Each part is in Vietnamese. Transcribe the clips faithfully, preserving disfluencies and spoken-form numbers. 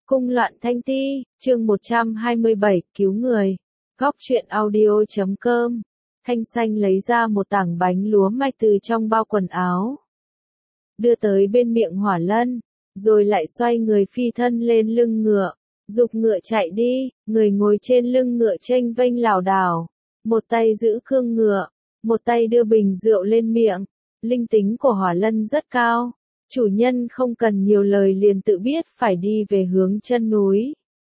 Cung loạn thanh ti, chương một trăm hai mươi bảy, cứu người. Góc truyện audio chấm com. Thanh Xanh lấy ra một tảng bánh lúa mạch từ trong bao quần áo. Đưa tới bên miệng Hỏa Lân, rồi lại xoay người phi thân lên lưng ngựa. Giục ngựa chạy đi, người ngồi trên lưng ngựa chênh vênh lảo đảo. Một tay giữ cương ngựa, một tay đưa bình rượu lên miệng. Linh tính của Hỏa Lân rất cao. Chủ nhân không cần nhiều lời liền tự biết phải đi về hướng chân núi.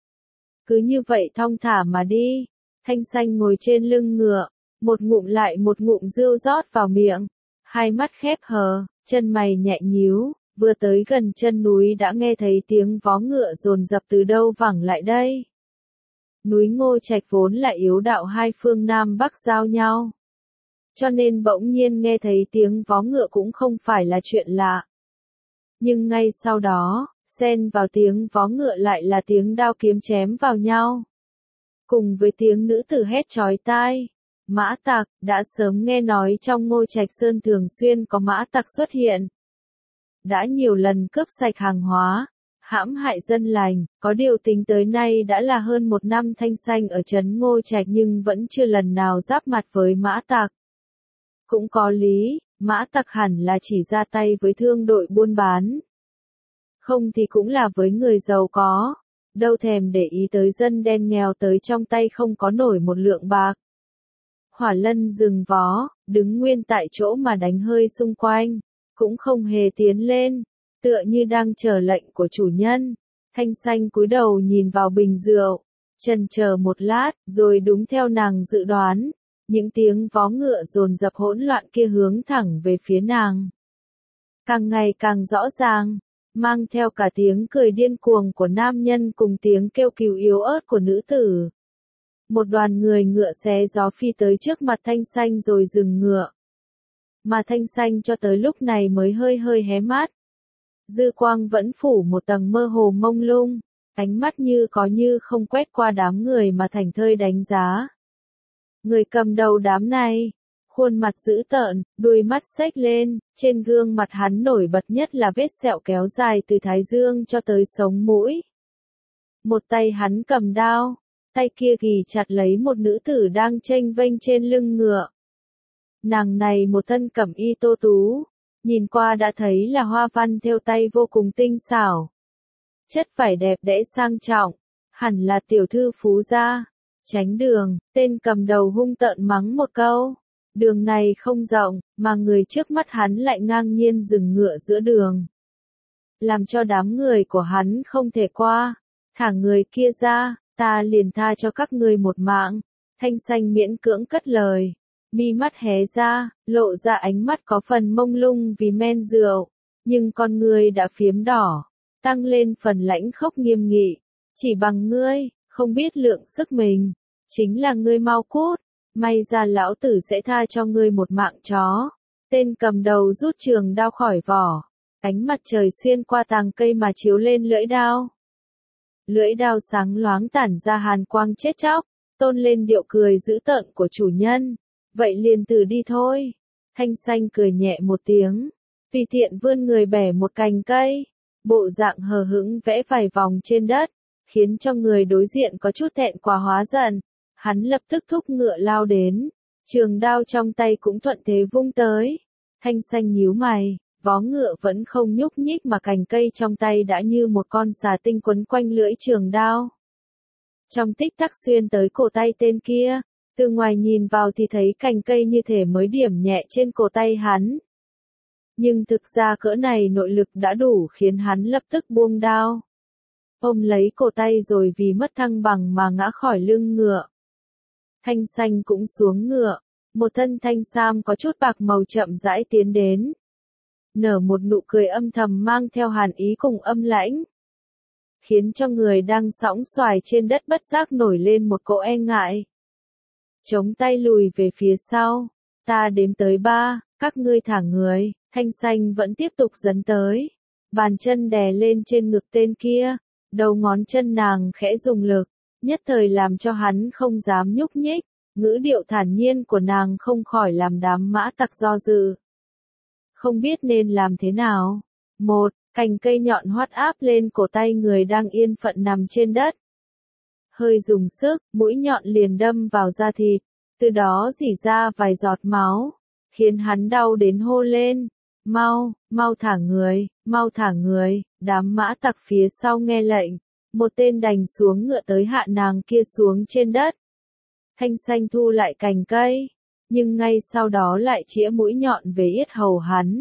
Cứ như vậy thong thả mà đi. Thanh Xanh ngồi trên lưng ngựa, một ngụm lại một ngụm rượu rót vào miệng. Hai mắt khép hờ, chân mày nhẹ nhíu, vừa tới gần chân núi đã nghe thấy tiếng vó ngựa dồn dập từ đâu vẳng lại đây. Núi Ngô Trạch vốn là yếu đạo hai phương Nam Bắc giao nhau. Cho nên bỗng nhiên nghe thấy tiếng vó ngựa cũng không phải là chuyện lạ. Nhưng ngay sau đó, xen vào tiếng vó ngựa lại là tiếng đao kiếm chém vào nhau. Cùng với tiếng nữ tử hét chói tai. Mã tặc, đã sớm nghe nói trong Ngô Trạch Sơn thường xuyên có mã tặc xuất hiện. Đã nhiều lần cướp sạch hàng hóa, hãm hại dân lành, có điều tính tới nay đã là hơn một năm Thanh Xanh ở trấn Ngô Trạch nhưng vẫn chưa lần nào giáp mặt với mã tặc. Cũng có lý. Mã tặc hẳn là chỉ ra tay với thương đội buôn bán. Không thì cũng là với người giàu có. Đâu thèm để ý tới dân đen nghèo tới trong tay không có nổi một lượng bạc. Hỏa Lân dừng vó, đứng nguyên tại chỗ mà đánh hơi xung quanh. Cũng không hề tiến lên. Tựa như đang chờ lệnh của chủ nhân. Thanh Xanh cúi đầu nhìn vào bình rượu. Chần chờ một lát, rồi đúng theo nàng dự đoán. Những tiếng vó ngựa dồn dập hỗn loạn kia hướng thẳng về phía nàng. Càng ngày càng rõ ràng, mang theo cả tiếng cười điên cuồng của nam nhân cùng tiếng kêu cứu yếu ớt của nữ tử. Một đoàn người ngựa xé gió phi tới trước mặt Thanh Xanh rồi dừng ngựa. Mà Thanh Xanh cho tới lúc này mới hơi hơi hé mắt. Dư quang vẫn phủ một tầng mơ hồ mông lung, ánh mắt như có như không quét qua đám người mà thành thơi đánh giá. Người cầm đầu đám này, khuôn mặt dữ tợn, đuôi mắt xếch lên, trên gương mặt hắn nổi bật nhất là vết sẹo kéo dài từ thái dương cho tới sống mũi. Một tay hắn cầm đao, tay kia ghì chặt lấy một nữ tử đang chênh vênh trên lưng ngựa. Nàng này một thân cẩm y tô tú, nhìn qua đã thấy là hoa văn thêu tay vô cùng tinh xảo. Chất vải đẹp đẽ sang trọng, hẳn là tiểu thư phú gia. Tránh đường, tên cầm đầu hung tợn mắng một câu. Đường này không rộng, mà người trước mắt hắn lại ngang nhiên dừng ngựa giữa đường. Làm cho đám người của hắn không thể qua. Thả người kia ra, ta liền tha cho các ngươi một mạng. Thanh Xanh miễn cưỡng cất lời. Mi mắt hé ra, lộ ra ánh mắt có phần mông lung vì men rượu. Nhưng con ngươi đã phiếm đỏ, tăng lên phần lãnh khốc nghiêm nghị. Chỉ bằng ngươi. Không biết lượng sức mình, chính là ngươi mau cút, may ra lão tử sẽ tha cho ngươi một mạng chó. Tên cầm đầu rút trường đao khỏi vỏ, ánh mặt trời xuyên qua tàng cây mà chiếu lên lưỡi đao. Lưỡi đao sáng loáng tản ra hàn quang chết chóc, tôn lên điệu cười dữ tợn của chủ nhân. Vậy liền từ đi thôi. Thanh Xanh cười nhẹ một tiếng, tùy tiện vươn người bẻ một cành cây, bộ dạng hờ hững vẽ vài vòng trên đất. Khiến cho người đối diện có chút thẹn quá hóa giận, hắn lập tức thúc ngựa lao đến, trường đao trong tay cũng thuận thế vung tới. Thanh Xanh nhíu mày, vó ngựa vẫn không nhúc nhích mà cành cây trong tay đã như một con xà tinh quấn quanh lưỡi trường đao. Trong tích tắc xuyên tới cổ tay tên kia, từ ngoài nhìn vào thì thấy cành cây như thể mới điểm nhẹ trên cổ tay hắn. Nhưng thực ra cỡ này nội lực đã đủ khiến hắn lập tức buông đao. Ôm lấy cổ tay rồi vì mất thăng bằng mà ngã khỏi lưng ngựa. Thanh Xanh cũng xuống ngựa, một thân thanh sam có chút bạc màu chậm rãi tiến đến. Nở một nụ cười âm thầm mang theo hàn ý cùng âm lãnh. Khiến cho người đang sõng xoài trên đất bất giác nổi lên một cỗ e ngại. Chống tay lùi về phía sau, ta đếm tới ba, các ngươi thả người, Thanh Xanh vẫn tiếp tục dấn tới. Bàn chân đè lên trên ngực tên kia. Đầu ngón chân nàng khẽ dùng lực, nhất thời làm cho hắn không dám nhúc nhích, ngữ điệu thản nhiên của nàng không khỏi làm đám mã tặc do dự. Không biết nên làm thế nào. Một, Cành cây nhọn hoắt áp lên cổ tay người đang yên phận nằm trên đất. Hơi dùng sức, mũi nhọn liền đâm vào da thịt, từ đó rỉ ra vài giọt máu, khiến hắn đau đến hô lên. Mau, mau thả người, mau thả người, đám mã tặc phía sau nghe lệnh, một tên đành xuống ngựa tới hạ nàng kia xuống trên đất. Thanh Xanh thu lại cành cây, nhưng ngay sau đó lại chĩa mũi nhọn về yết hầu hắn.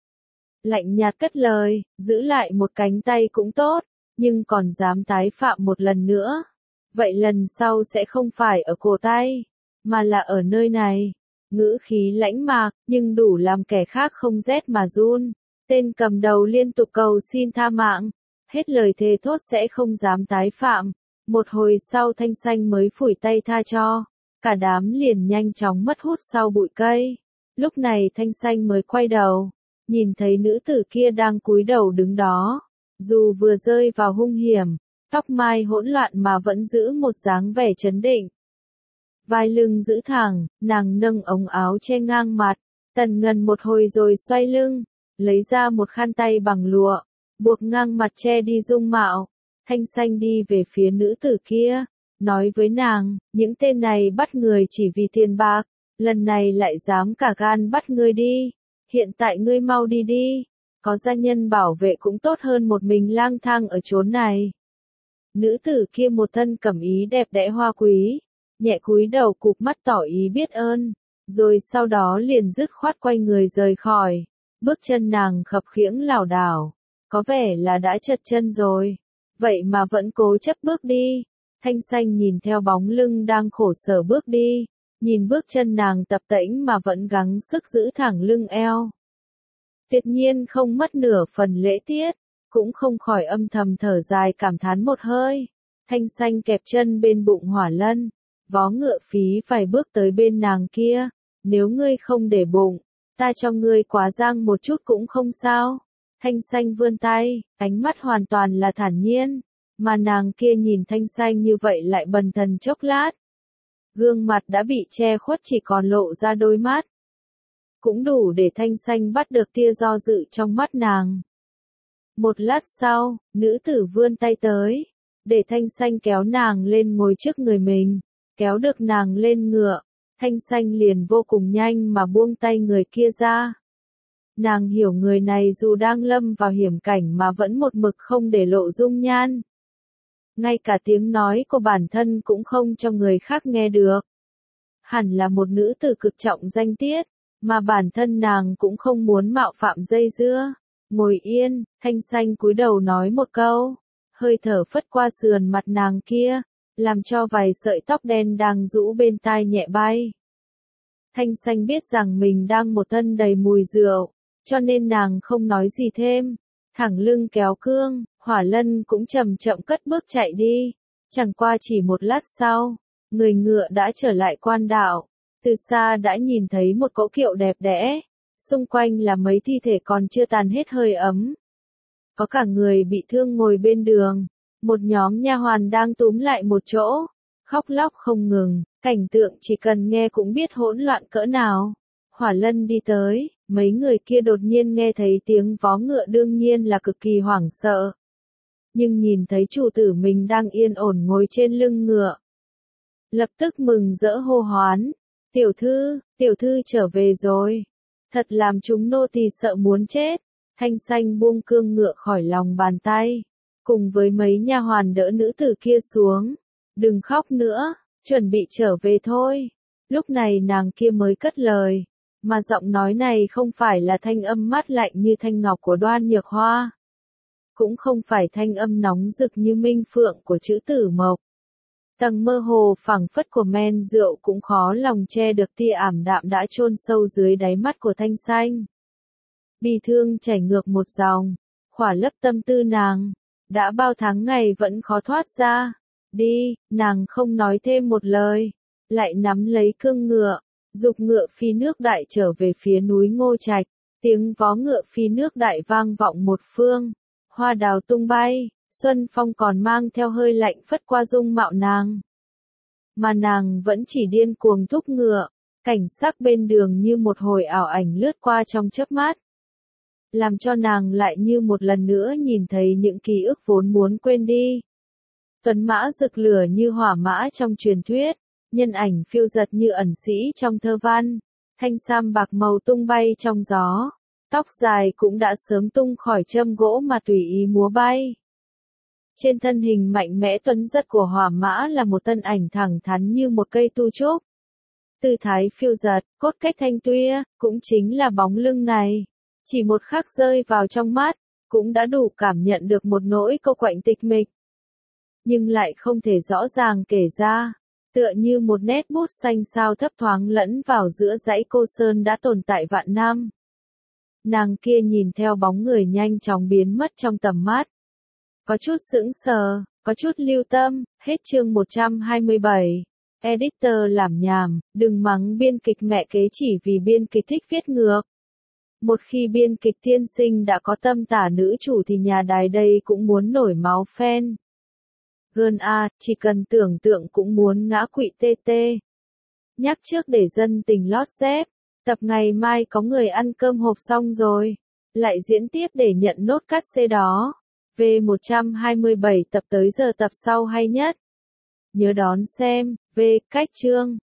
Lạnh nhạt cất lời, giữ lại một cánh tay cũng tốt, nhưng còn dám tái phạm một lần nữa. Vậy lần sau sẽ không phải ở cổ tay, mà là ở nơi này. Ngữ khí lãnh mạc, nhưng đủ làm kẻ khác không rét mà run. Tên cầm đầu liên tục cầu xin tha mạng, hết lời thề thốt sẽ không dám tái phạm. Một hồi sau Thanh Xanh mới phủi tay tha cho, cả đám liền nhanh chóng mất hút sau bụi cây. Lúc này Thanh Xanh mới quay đầu, nhìn thấy nữ tử kia đang cúi đầu đứng đó, dù vừa rơi vào hung hiểm, tóc mai hỗn loạn mà vẫn giữ một dáng vẻ trấn định. Vai lưng giữ thẳng, nàng nâng ống áo che ngang mặt, tần ngần một hồi rồi xoay lưng, lấy ra một khăn tay bằng lụa, buộc ngang mặt che đi dung mạo. Thanh Xanh đi về phía nữ tử kia, nói với nàng, những tên này bắt người chỉ vì tiền bạc, lần này lại dám cả gan bắt ngươi đi, hiện tại ngươi mau đi đi, có gia nhân bảo vệ cũng tốt hơn một mình lang thang ở chốn này. Nữ tử kia một thân cẩm ý đẹp đẽ hoa quý, nhẹ cúi đầu cụp mắt tỏ ý biết ơn, rồi sau đó liền dứt khoát quay người rời khỏi, bước chân nàng khập khiễng lảo đảo, có vẻ là đã trật chân rồi, vậy mà vẫn cố chấp bước đi. Thanh Xanh nhìn theo bóng lưng đang khổ sở bước đi, nhìn bước chân nàng tập tễnh mà vẫn gắng sức giữ thẳng lưng eo. Tuyệt nhiên không mất nửa phần lễ tiết, cũng không khỏi âm thầm thở dài cảm thán một hơi. Thanh Xanh kẹp chân bên bụng Hỏa Lân, vó ngựa phí vài bước tới bên nàng kia, nếu ngươi không để bụng, ta cho ngươi quá giang một chút cũng không sao. Thanh Xanh vươn tay, ánh mắt hoàn toàn là thản nhiên, mà nàng kia nhìn Thanh Xanh như vậy lại bần thần chốc lát. Gương mặt đã bị che khuất chỉ còn lộ ra đôi mắt. Cũng đủ để Thanh Xanh bắt được tia do dự trong mắt nàng. Một lát sau, nữ tử vươn tay tới, để Thanh Xanh kéo nàng lên ngồi trước người mình, kéo được nàng lên ngựa, Thanh Xanh liền vô cùng nhanh mà buông tay người kia ra. Nàng hiểu người này dù đang lâm vào hiểm cảnh mà vẫn một mực không để lộ dung nhan. Ngay cả tiếng nói của bản thân cũng không cho người khác nghe được. Hẳn là một nữ tử cực trọng danh tiết, mà bản thân nàng cũng không muốn mạo phạm dây dưa. Ngồi yên, Thanh Xanh cúi đầu nói một câu, hơi thở phất qua sườn mặt nàng kia, làm cho vài sợi tóc đen đang rũ bên tai nhẹ bay. Thanh Xanh biết rằng mình đang một thân đầy mùi rượu, cho nên nàng không nói gì thêm, thẳng lưng kéo cương, Hỏa Lân cũng chậm chậm cất bước chạy đi. Chẳng qua chỉ một lát sau, người ngựa đã trở lại quan đạo, từ xa đã nhìn thấy một cỗ kiệu đẹp đẽ, xung quanh là mấy thi thể còn chưa tàn hết hơi ấm. Có cả người bị thương ngồi bên đường, một nhóm nha hoàn đang túm lại một chỗ, khóc lóc không ngừng, cảnh tượng chỉ cần nghe cũng biết hỗn loạn cỡ nào. Hỏa Lân đi tới, mấy người kia đột nhiên nghe thấy tiếng vó ngựa đương nhiên là cực kỳ hoảng sợ. Nhưng nhìn thấy chủ tử mình đang yên ổn ngồi trên lưng ngựa, lập tức mừng rỡ hô hoán, tiểu thư, tiểu thư trở về rồi, thật làm chúng nô tỳ sợ muốn chết. Thanh Xanh buông cương ngựa khỏi lòng bàn tay, cùng với mấy nha hoàn đỡ nữ tử kia xuống, đừng khóc nữa, chuẩn bị trở về thôi. Lúc này nàng kia mới cất lời, mà giọng nói này không phải là thanh âm mát lạnh như thanh ngọc của Đoan Nhược Hoa, cũng không phải thanh âm nóng rực như minh phượng của Trữ Tử Mộc. Tầng mơ hồ phảng phất của men rượu cũng khó lòng che được tia ảm đạm đã chôn sâu dưới đáy mắt của Thanh Xanh. Bi thương chảy ngược một dòng, khỏa lấp tâm tư nàng, đã bao tháng ngày vẫn khó thoát ra. Đi, nàng không nói thêm một lời, lại nắm lấy cương ngựa, dục ngựa phi nước đại trở về phía núi Ngô Trạch. Tiếng vó ngựa phi nước đại vang vọng một phương, hoa đào tung bay, xuân phong còn mang theo hơi lạnh phất qua dung mạo nàng. Mà nàng vẫn chỉ điên cuồng thúc ngựa, cảnh sắc bên đường như một hồi ảo ảnh lướt qua trong chớp mắt. làm cho nàng lại như một lần nữa nhìn thấy những ký ức vốn muốn quên đi. Tuấn mã rực lửa như hỏa mã trong truyền thuyết, nhân ảnh phiêu dật như ẩn sĩ trong thơ văn, thanh sam bạc màu tung bay trong gió, tóc dài cũng đã sớm tung khỏi châm gỗ mà tùy ý múa bay. Trên thân hình mạnh mẽ tuấn dật của hỏa mã là một thân ảnh thẳng thắn như một cây tu trúc. Tư thái phiêu dật, cốt cách thanh tuya, cũng chính là bóng lưng này. Chỉ một khắc rơi vào trong mắt, cũng đã đủ cảm nhận được một nỗi cô quạnh tịch mịch. Nhưng lại không thể rõ ràng kể ra, tựa như một nét bút xanh sao thấp thoáng lẫn vào giữa dãy cô sơn đã tồn tại vạn năm. Nàng kia nhìn theo bóng người nhanh chóng biến mất trong tầm mắt. Có chút sững sờ, có chút lưu tâm, hết chương một trăm hai mươi bảy. Editor làm nhảm, đừng mắng biên kịch mẹ kế chỉ vì biên kịch thích viết ngược. Một khi biên kịch tiên sinh đã có tâm tả nữ chủ thì nhà đài đây cũng muốn nổi máu fan. Gơn a, chỉ cần tưởng tượng cũng muốn ngã quỵ tê tê. Nhắc trước để dân tình lót dép, tập ngày mai có người ăn cơm hộp xong rồi, lại diễn tiếp để nhận nốt cắt xê đó. V một trăm hai mươi bảy tập tới giờ tập sau hay nhất. Nhớ đón xem, V cách chương.